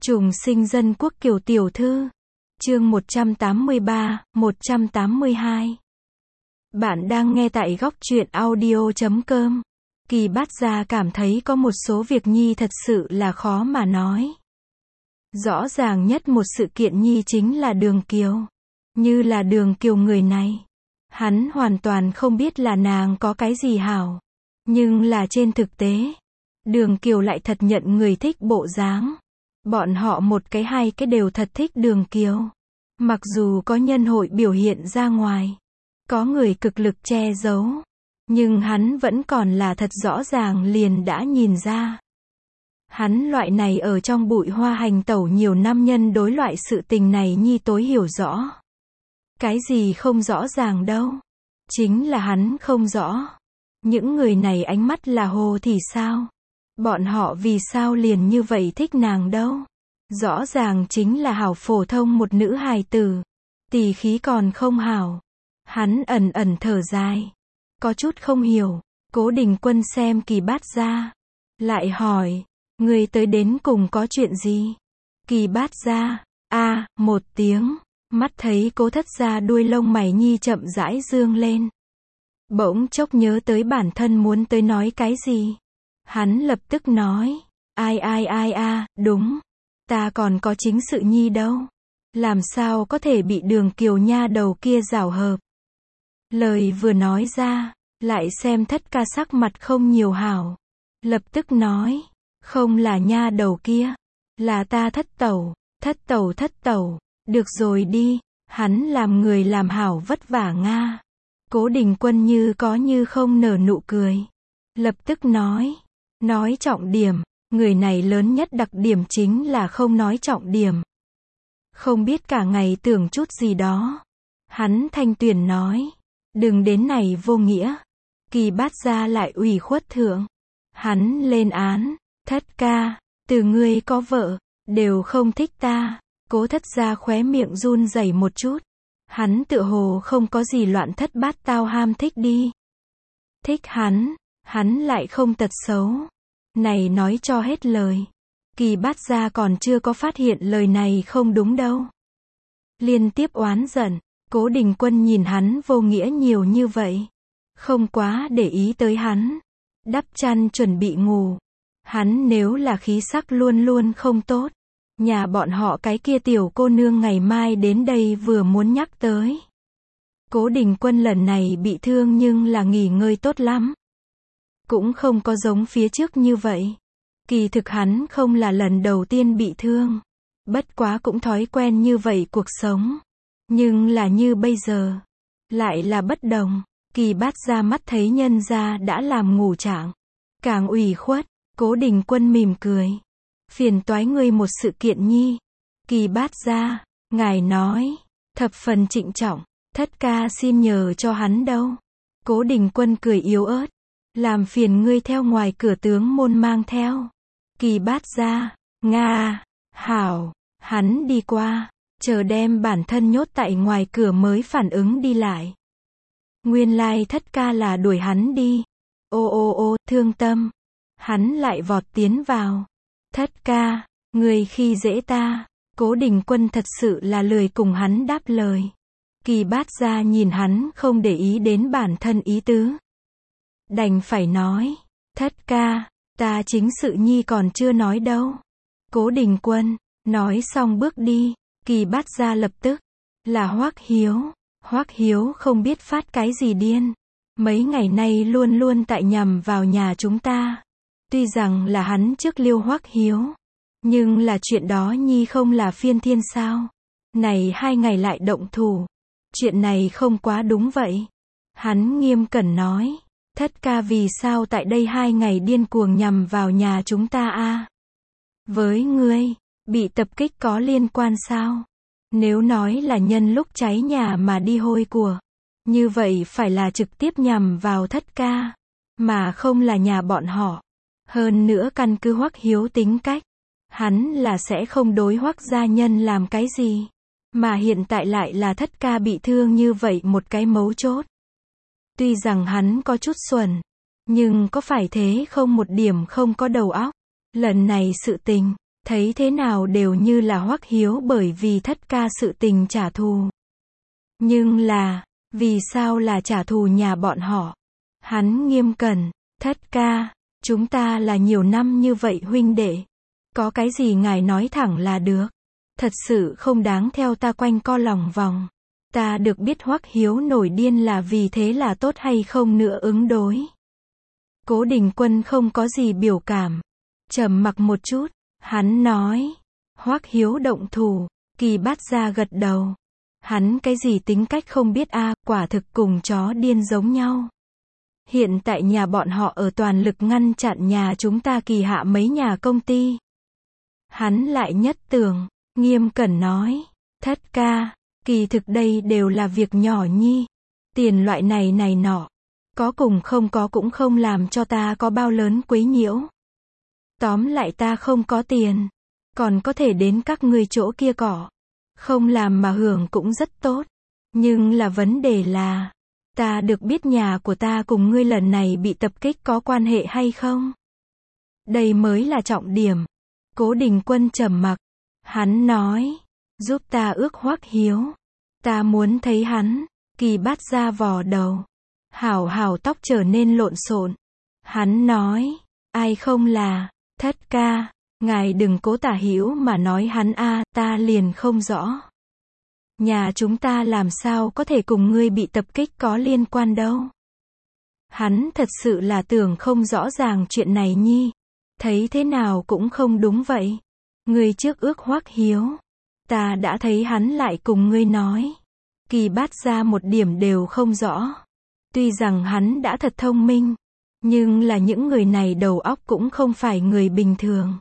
Trùng sinh dân quốc Kiều tiểu thư. Chương 183, 182. Bạn đang nghe tại góc truyện audio.com. Kỳ Bát Gia cảm thấy có một số việc Nhi thật sự là khó mà nói. Rõ ràng nhất một sự kiện Nhi chính là Đường Kiều. Như là Đường Kiều người này. Hắn hoàn toàn không biết là nàng có cái gì hảo. Nhưng là trên thực tế, Đường Kiều lại thật nhận người thích bộ dáng. Bọn họ một cái hai cái đều thật thích Đường Kiều. Mặc dù có nhân hội biểu hiện ra ngoài, có người cực lực che giấu, nhưng hắn vẫn còn là thật rõ ràng liền đã nhìn ra. Hắn loại này ở trong bụi hoa hành tẩu nhiều năm nhân đối loại sự tình này Nhi tối hiểu rõ. Cái gì không rõ ràng đâu. Chính là hắn không rõ. Những người này ánh mắt là hồ thì sao? Bọn họ vì sao liền như vậy thích nàng đâu? Rõ ràng chính là hảo phổ thông một nữ hài tử. Tỳ khí còn không hảo. Hắn ẩn ẩn thở dài. Có chút không hiểu. Cố Đình Quân xem Kỳ Bát Gia. Lại hỏi. Người tới đến cùng có chuyện gì? Kỳ Bát Gia. Một tiếng. Mắt thấy Cố Thất Gia đuôi lông mày Nhi chậm rãi dương lên. Bỗng chốc nhớ tới bản thân muốn tới nói cái gì. Hắn lập tức nói. Đúng. Ta còn có chính sự Nhi đâu. Làm sao có thể bị Đường Kiều nha đầu kia giảo hợp. Lời vừa nói ra, lại xem Thất Ca sắc mặt không nhiều hảo. Lập tức nói. Không là nha đầu kia. Là ta Thất tẩu. Được rồi đi. Hắn làm người làm hảo vất vả Nga. Cố Đình Quân như có như không nở nụ cười. Lập tức nói. Nói trọng điểm. Người này lớn nhất đặc điểm chính là không nói trọng điểm. Không biết cả ngày tưởng chút gì đó. Hắn thanh tuyển nói. Đừng đến này vô nghĩa. Kỳ Bát Gia lại ủy khuất thượng. Hắn lên án. Thất ca. Từ ngươi có vợ. Đều không thích ta. Cố Thất Gia khóe miệng run rẩy một chút. Hắn tựa hồ không có gì loạn thất bát tao ham thích đi. Thích hắn. Hắn lại không tật xấu. Này nói cho hết lời. Kỳ Bát Gia còn chưa có phát hiện lời này không đúng đâu. Liên tiếp oán giận. Cố Đình Quân nhìn hắn vô nghĩa nhiều như vậy. Không quá để ý tới hắn. Đắp chăn chuẩn bị ngủ. Hắn nếu là khí sắc luôn luôn không tốt. Nhà bọn họ cái kia tiểu cô nương ngày mai đến đây vừa muốn nhắc tới. Cố Đình Quân lần này bị thương nhưng là nghỉ ngơi tốt lắm. Cũng không có giống phía trước như vậy. Kỳ thực hắn không là lần đầu tiên bị thương. Bất quá cũng thói quen như vậy cuộc sống. Nhưng là như bây giờ. Lại là bất đồng. Kỳ Bát Gia mắt thấy nhân gia đã làm ngủ trạng. Càng ủy khuất. Cố Đình Quân mỉm cười. Phiền toái ngươi một sự kiện Nhi. Kỳ Bát Gia. Ngài nói. Thập phần trịnh trọng. Thất ca xin nhờ cho hắn đâu. Cố Đình Quân cười yếu ớt. Làm phiền ngươi theo ngoài cửa tướng môn mang theo. Kỳ Bát Gia. Nga. Hảo. Hắn đi qua. Chờ đem bản thân nhốt tại ngoài cửa mới phản ứng đi lại. Nguyên lai Thất ca là đuổi hắn đi. Ô, thương tâm. Hắn lại vọt tiến vào. Thất ca. Người khi dễ ta. Cố Đình Quân thật sự là lười cùng hắn đáp lời. Kỳ Bát Gia nhìn hắn không để ý đến bản thân ý tứ. Đành phải nói. Thất ca. Ta chính sự Nhi còn chưa nói đâu. Cố Đình Quân. Nói xong bước đi. Kỳ Bát Gia lập tức. Là Hoắc Hiếu. Hoắc Hiếu không biết phát cái gì điên. Mấy ngày nay luôn luôn tại nhằm vào nhà chúng ta. Tuy rằng là hắn trước liêu Hoắc Hiếu. Nhưng là chuyện đó Nhi không là phiên thiên sao. Này 2 ngày lại động thủ. Chuyện này không quá đúng vậy. Hắn nghiêm cẩn nói. Thất ca vì sao tại đây 2 ngày điên cuồng nhằm vào nhà chúng ta Với ngươi, bị tập kích có liên quan sao? Nếu nói là nhân lúc cháy nhà mà đi hôi của. Như vậy phải là trực tiếp nhằm vào Thất ca. Mà không là nhà bọn họ. Hơn nữa căn cứ Hoắc Hiếu tính cách. Hắn là sẽ không đối Hoắc gia nhân làm cái gì. Mà hiện tại lại là Thất ca bị thương như vậy một cái mấu chốt. Tuy rằng hắn có chút xuẩn. Nhưng có phải thế không một điểm không có đầu óc. Lần này sự tình. Thấy thế nào đều như là Hoắc Hiếu bởi vì thất ca sự tình trả thù. Nhưng là, vì sao là trả thù nhà bọn họ? Hắn nghiêm cẩn, thất ca, chúng ta là nhiều năm như vậy huynh đệ. Có cái gì ngài nói thẳng là được. Thật sự không đáng theo ta quanh co lòng vòng. Ta được biết Hoắc Hiếu nổi điên là vì thế là tốt hay không nữa ứng đối. Cố Đình Quân không có gì biểu cảm. Trầm mặc một chút, hắn nói. Hoắc Hiếu động thủ, Kỳ Bát Gia gật đầu. Hắn cái gì tính cách không biết a, quả thực cùng chó điên giống nhau. Hiện tại nhà bọn họ ở toàn lực ngăn chặn nhà chúng ta kỳ hạ mấy nhà công ty. Hắn lại nhất tưởng, nghiêm cẩn nói, thất ca, kỳ thực đây đều là việc nhỏ nhi. Tiền loại này nọ, có cùng không có cũng không làm cho ta có bao lớn quấy nhiễu. Tóm lại ta không có tiền, còn có thể đến các ngươi chỗ kia cỏ. Không làm mà hưởng cũng rất tốt. Nhưng là vấn đề là, ta được biết nhà của ta cùng ngươi lần này bị tập kích có quan hệ hay không? Đây mới là trọng điểm. Cố Đình Quân trầm mặc. Hắn nói, giúp ta ước Hoắc Hiếu. Ta muốn thấy hắn. Kỳ Bát Gia vò đầu. Hảo tóc trở nên lộn xộn. Hắn nói, ai không là, thất ca, ngài đừng cố tả hữu mà nói hắn a, ta liền không rõ. Nhà chúng ta làm sao có thể cùng ngươi bị tập kích có liên quan đâu. Hắn thật sự là tưởng không rõ ràng chuyện này nhi. Thấy thế nào cũng không đúng vậy. Ngươi trước ước Hoắc Hiếu. Ta đã thấy hắn lại cùng ngươi nói. Kỳ Bát Gia một điểm đều không rõ. Tuy rằng hắn đã thật thông minh. Nhưng là những người này đầu óc cũng không phải người bình thường.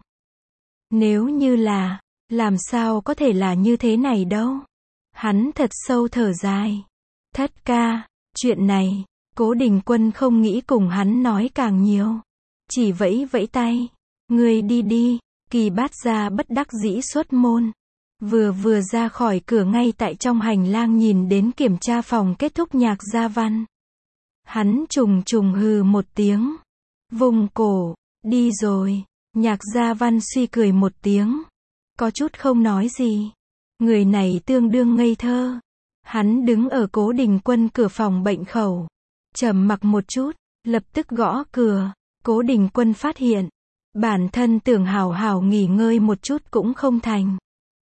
Nếu như là, làm sao có thể là như thế này đâu. Hắn thật sâu thở dài. Thất ca, chuyện này, Cố Đình Quân không nghĩ cùng hắn nói càng nhiều. Chỉ vẫy vẫy tay. Ngươi đi đi. Kỳ Bát Gia bất đắc dĩ xuất môn. Vừa ra khỏi cửa ngay tại trong hành lang nhìn đến kiểm tra phòng kết thúc Nhạc Gia Văn. Hắn trùng hừ một tiếng. Vùng cổ, đi rồi. Nhạc Gia Văn suy cười một tiếng. Có chút không nói gì. Người này tương đương ngây thơ. Hắn đứng ở Cố Đình Quân cửa phòng bệnh khẩu. Trầm mặc một chút, lập tức gõ cửa. Cố Đình Quân phát hiện. Bản thân tưởng hảo nghỉ ngơi một chút cũng không thành.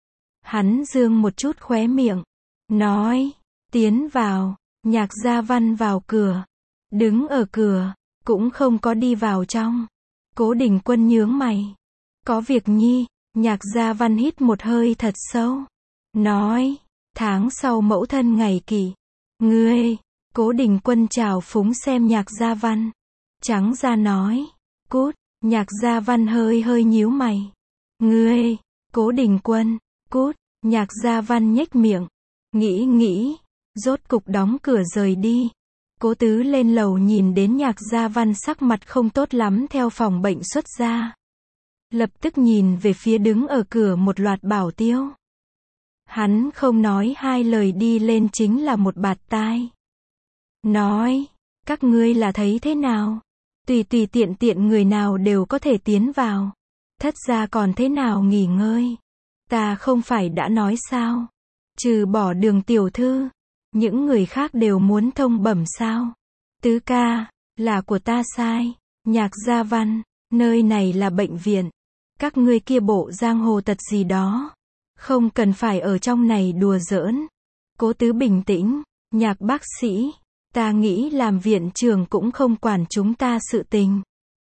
Hắn dương một chút khóe miệng. Nói, tiến vào. Nhạc Gia Văn vào cửa. Đứng ở cửa, cũng không có đi vào trong. Cố Đình Quân nhướng mày. Có việc nhi. Nhạc Gia Văn hít một hơi thật sâu. Nói, tháng sau mẫu thân ngày kỷ. Ngươi, Cố Đình Quân chào phúng xem Nhạc Gia Văn. Trắng ra nói, cút. Nhạc Gia Văn hơi nhíu mày. Ngươi, Cố Đình Quân, cút. Nhạc Gia Văn nhếch miệng. Nghĩ, rốt cục đóng cửa rời đi. Cố Tứ lên lầu nhìn đến Nhạc Gia Văn sắc mặt không tốt lắm theo phòng bệnh xuất ra. Lập tức nhìn về phía đứng ở cửa một loạt bảo tiêu. Hắn không nói hai lời đi lên chính là một bạt tai. Nói, các ngươi là thấy thế nào? Tùy tiện người nào đều có thể tiến vào. Thất gia còn thế nào nghỉ ngơi? Ta không phải đã nói sao? Trừ bỏ Đường tiểu thư, những người khác đều muốn thông bẩm sao? Tứ ca, là của ta sai. Nhạc Gia Văn, nơi này là bệnh viện. Các ngươi kia bộ giang hồ tật gì đó. Không cần phải ở trong này đùa giỡn. Cố Tứ bình tĩnh. Nhạc bác sĩ, ta nghĩ làm viện trưởng cũng không quản chúng ta sự tình.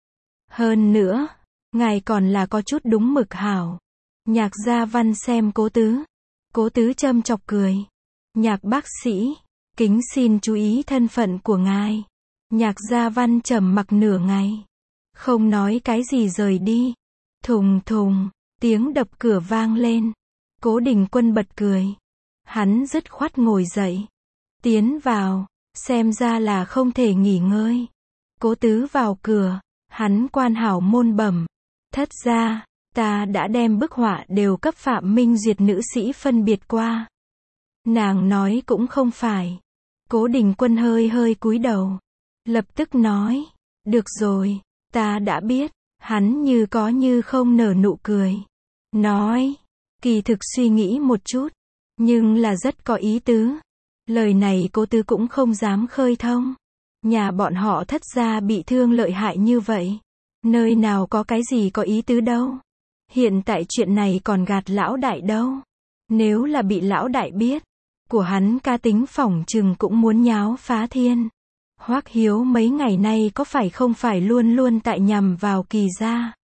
Hơn nữa, ngài còn là có chút đúng mực hảo. Nhạc Gia Văn xem Cố Tứ. Cố Tứ châm chọc cười. Nhạc bác sĩ, kính xin chú ý thân phận của ngài. Nhạc Gia Văn trầm mặc nửa ngày. Không nói cái gì rời đi. Thùng, tiếng đập cửa vang lên. Cố Đình Quân bật cười. Hắn dứt khoát ngồi dậy. Tiến vào, xem ra là không thể nghỉ ngơi. Cố Tứ vào cửa, hắn quan hảo môn bẩm. Thất gia, ta đã đem bức họa đều cấp Phạm Minh Duyệt nữ sĩ phân biệt qua. Nàng nói cũng không phải. Cố Đình Quân hơi cúi đầu. Lập tức nói, được rồi, ta đã biết. Hắn như có như không nở nụ cười. nói, kỳ thực suy nghĩ một chút, nhưng là rất có ý tứ. Lời này Cố Tứ cũng không dám khơi thông. Nhà bọn họ Thất gia bị thương lợi hại như vậy, nơi nào có cái gì có ý tứ đâu. Hiện tại chuyện này còn gạt lão đại đâu. Nếu là bị lão đại biết, của hắn cá tính phỏng chừng cũng muốn nháo phá thiên. Hoắc Hiếu mấy ngày nay có phải không phải luôn luôn tại nhằm vào Kỳ gia?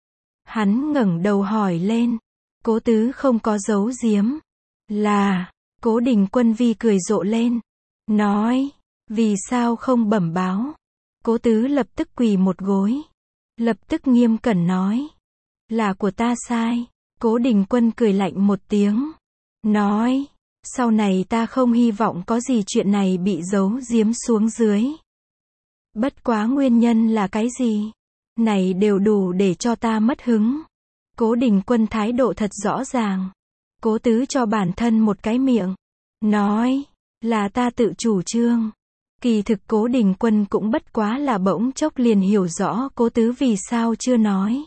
Hắn ngẩng đầu hỏi lên. Cố Tứ không có giấu giếm. Là, Cố Đình Quân vi cười rộ lên. Nói, vì sao không bẩm báo? Cố Tứ lập tức quỳ một gối. Lập tức nghiêm cẩn nói. Là của ta sai. Cố Đình Quân cười lạnh một tiếng. Nói, sau này ta không hy vọng có gì chuyện này bị giấu giếm xuống dưới. Bất quá nguyên nhân là cái gì? Này đều đủ để cho ta mất hứng. Cố Đình Quân thái độ thật rõ ràng. Cố Tứ cho bản thân một cái miệng. Nói, là ta tự chủ trương. Kỳ thực Cố Đình Quân cũng bất quá là bỗng chốc liền hiểu rõ Cố Tứ vì sao chưa nói.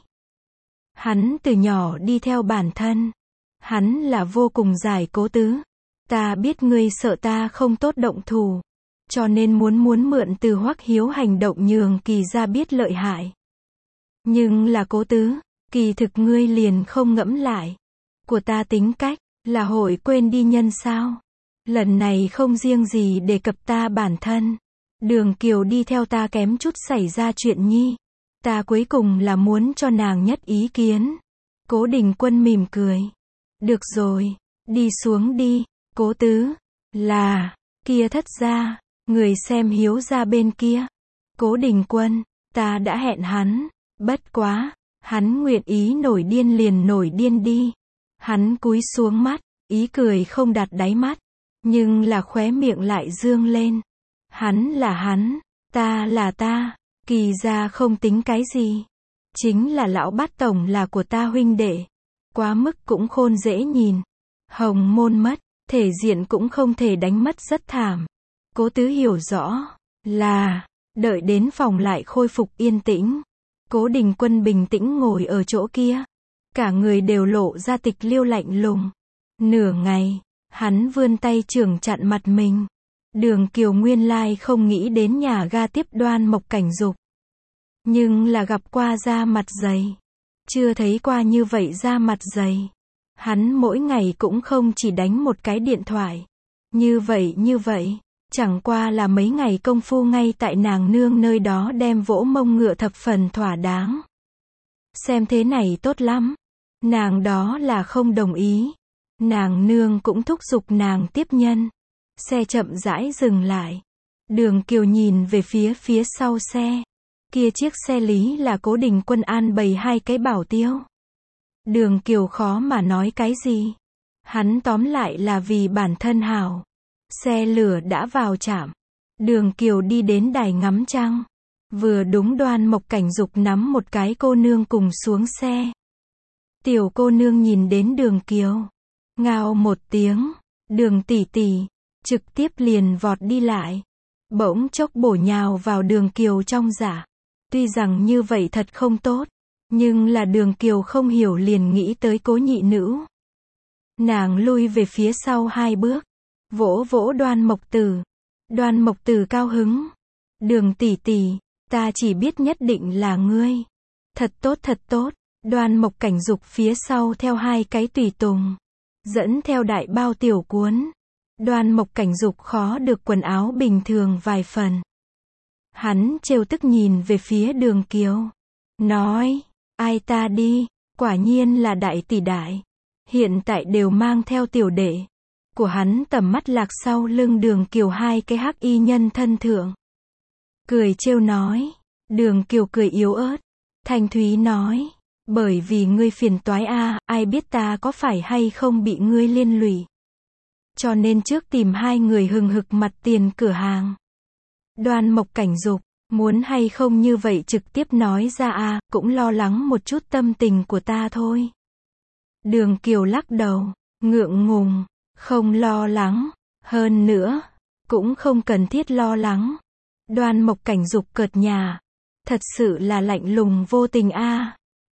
Hắn từ nhỏ đi theo bản thân. Hắn là vô cùng giải Cố Tứ. Ta biết ngươi sợ ta không tốt động thủ. Cho nên muốn mượn từ Hoắc Hiếu hành động nhường Kỳ gia biết lợi hại. Nhưng là Cố Tứ, kỳ thực ngươi liền không ngẫm lại. Của ta tính cách, là hội quên đi nhân sao? Lần này không riêng gì đề cập ta bản thân. Đường Kiều đi theo ta kém chút xảy ra chuyện nhi. Ta cuối cùng là muốn cho nàng nhất ý kiến. Cố Đình Quân mỉm cười. Được rồi, đi xuống đi, Cố Tứ. Là, kia Thất gia, người xem Hiếu gia bên kia. Cố Đình Quân, ta đã hẹn hắn. Bất quá, hắn nguyện ý nổi điên liền nổi điên đi. Hắn cúi xuống mắt, ý cười không đạt đáy mắt, nhưng là khóe miệng lại dương lên. Hắn là hắn, ta là ta, Kỳ gia không tính cái gì. Chính là lão bát tổng là của ta huynh đệ. Quá mức cũng khôn dễ nhìn. Hồng môn mất, thể diện cũng không thể đánh mất rất thảm. Cố Tứ hiểu rõ, là, đợi đến phòng lại khôi phục yên tĩnh. Cố Đình Quân bình tĩnh ngồi ở chỗ kia. Cả người đều lộ ra tịch liêu lạnh lùng. Nửa ngày, hắn vươn tay chưởng chặn mặt mình. Đường Kiều nguyên lai không nghĩ đến nhà ga tiếp Đoan Mộc Cảnh Dục. Nhưng là gặp qua da mặt dày. Chưa thấy qua như vậy da mặt dày. Hắn mỗi ngày cũng không chỉ đánh một cái điện thoại. Như vậy. Chẳng qua là mấy ngày công phu ngay tại nàng nương nơi đó đem vỗ mông ngựa thập phần thỏa đáng. Xem thế này tốt lắm. Nàng đó là không đồng ý. Nàng nương cũng thúc giục nàng tiếp nhân. Xe chậm rãi dừng lại. Đường Kiều nhìn về phía sau xe. Kia chiếc xe lý là Cố Đình Quân an bày hai cái bảo tiêu. Đường Kiều khó mà nói cái gì. Hắn tóm lại là vì bản thân hảo. Xe lửa đã vào trạm. Đường Kiều đi đến đài ngắm trăng. Vừa đúng Đoan Mộc Cảnh Dục nắm một cái cô nương cùng xuống xe. Tiểu cô nương nhìn đến Đường Kiều. Ngao một tiếng. Đường tỷ tỷ. Trực tiếp liền vọt đi lại. Bỗng chốc bổ nhào vào Đường Kiều trong dạ. Tuy rằng như vậy thật không tốt. Nhưng là Đường Kiều không hiểu liền nghĩ tới Cố nhị nữ. Nàng lui về phía sau 2 bước. Vỗ Đoan Mộc Tử. Đoan Mộc Tử cao hứng. Đường tỷ tỷ, ta chỉ biết nhất định là ngươi. Thật tốt. Đoan Mộc Cảnh Dục phía sau theo 2 cái tùy tùng. Dẫn theo đại bao tiểu cuốn. Đoan Mộc Cảnh Dục khó được quần áo bình thường vài phần. Hắn trêu tức nhìn về phía Đường Kiều. Nói, ai ta đi, quả nhiên là đại tỷ đại. Hiện tại đều mang theo tiểu đệ. Của hắn tầm mắt lạc sau lưng Đường Kiều 2 cái hắc y nhân thân thượng. Cười trêu nói. Đường Kiều cười yếu ớt. Thanh thúy nói. Bởi vì ngươi phiền toái ai biết ta có phải hay không bị ngươi liên lụy. Cho nên trước tìm 2 người hừng hực mặt tiền cửa hàng. Đoan Mộc Cảnh Dục, muốn hay không như vậy trực tiếp nói ra cũng lo lắng một chút tâm tình của ta thôi. Đường Kiều lắc đầu, ngượng ngùng, không lo lắng, hơn nữa, cũng không cần thiết lo lắng. Đoan Mộc Cảnh Dục cợt nhả, thật sự là lạnh lùng vô tình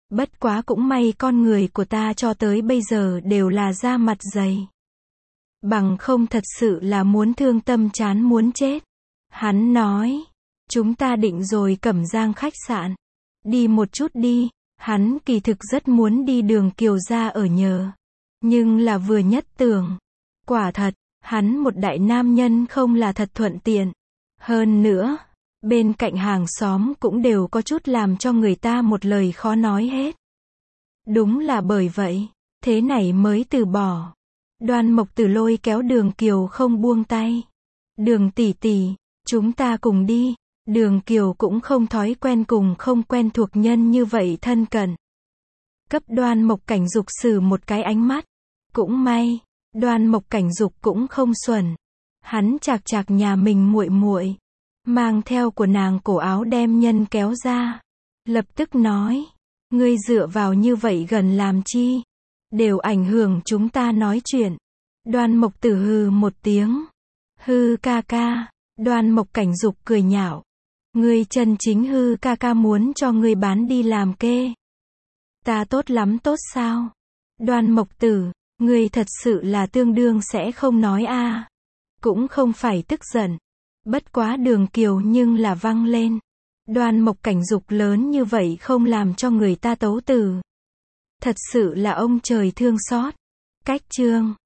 Bất quá cũng may con người của ta cho tới bây giờ đều là da mặt dày. Bằng không thật sự là muốn thương tâm chán muốn chết. Hắn nói, chúng ta định rồi Cẩm Giang khách sạn. Đi một chút đi, hắn kỳ thực rất muốn đi Đường Kiều gia ở nhờ. Nhưng là vừa nhất tưởng. Quả thật, hắn một đại nam nhân không là thật thuận tiện. Hơn nữa, bên cạnh hàng xóm cũng đều có chút làm cho người ta một lời khó nói hết. Đúng là bởi vậy, thế này mới từ bỏ. Đoan Mộc Tử lôi kéo Đường Kiều không buông tay. Đường tỷ tỷ, chúng ta cùng đi. Đường Kiều cũng không thói quen cùng không quen thuộc nhân như vậy thân cận. Cấp Đoan Mộc Cảnh Dục xử một cái ánh mắt. Cũng may, Đoan Mộc Cảnh Dục cũng không xuẩn. Hắn chạc chạc nhà mình muội muội, mang theo của nàng cổ áo đem nhân kéo ra. Lập tức nói, ngươi dựa vào như vậy gần làm chi? Đều ảnh hưởng chúng ta nói chuyện. Đoan Mộc Tử hừ một tiếng. Hư ca ca. Đoan Mộc Cảnh Dục cười nhạo. Ngươi chân chính hư ca ca muốn cho ngươi bán đi làm kê. Ta tốt lắm tốt sao? Đoan Mộc Tử, ngươi thật sự là tương đương sẽ không nói a. Cũng không phải tức giận. Bất quá Đường Kiều nhưng là văng lên. Đoan Mộc Cảnh Dục lớn như vậy không làm cho người ta tấu từ. Thật sự là ông trời thương xót. Cách chương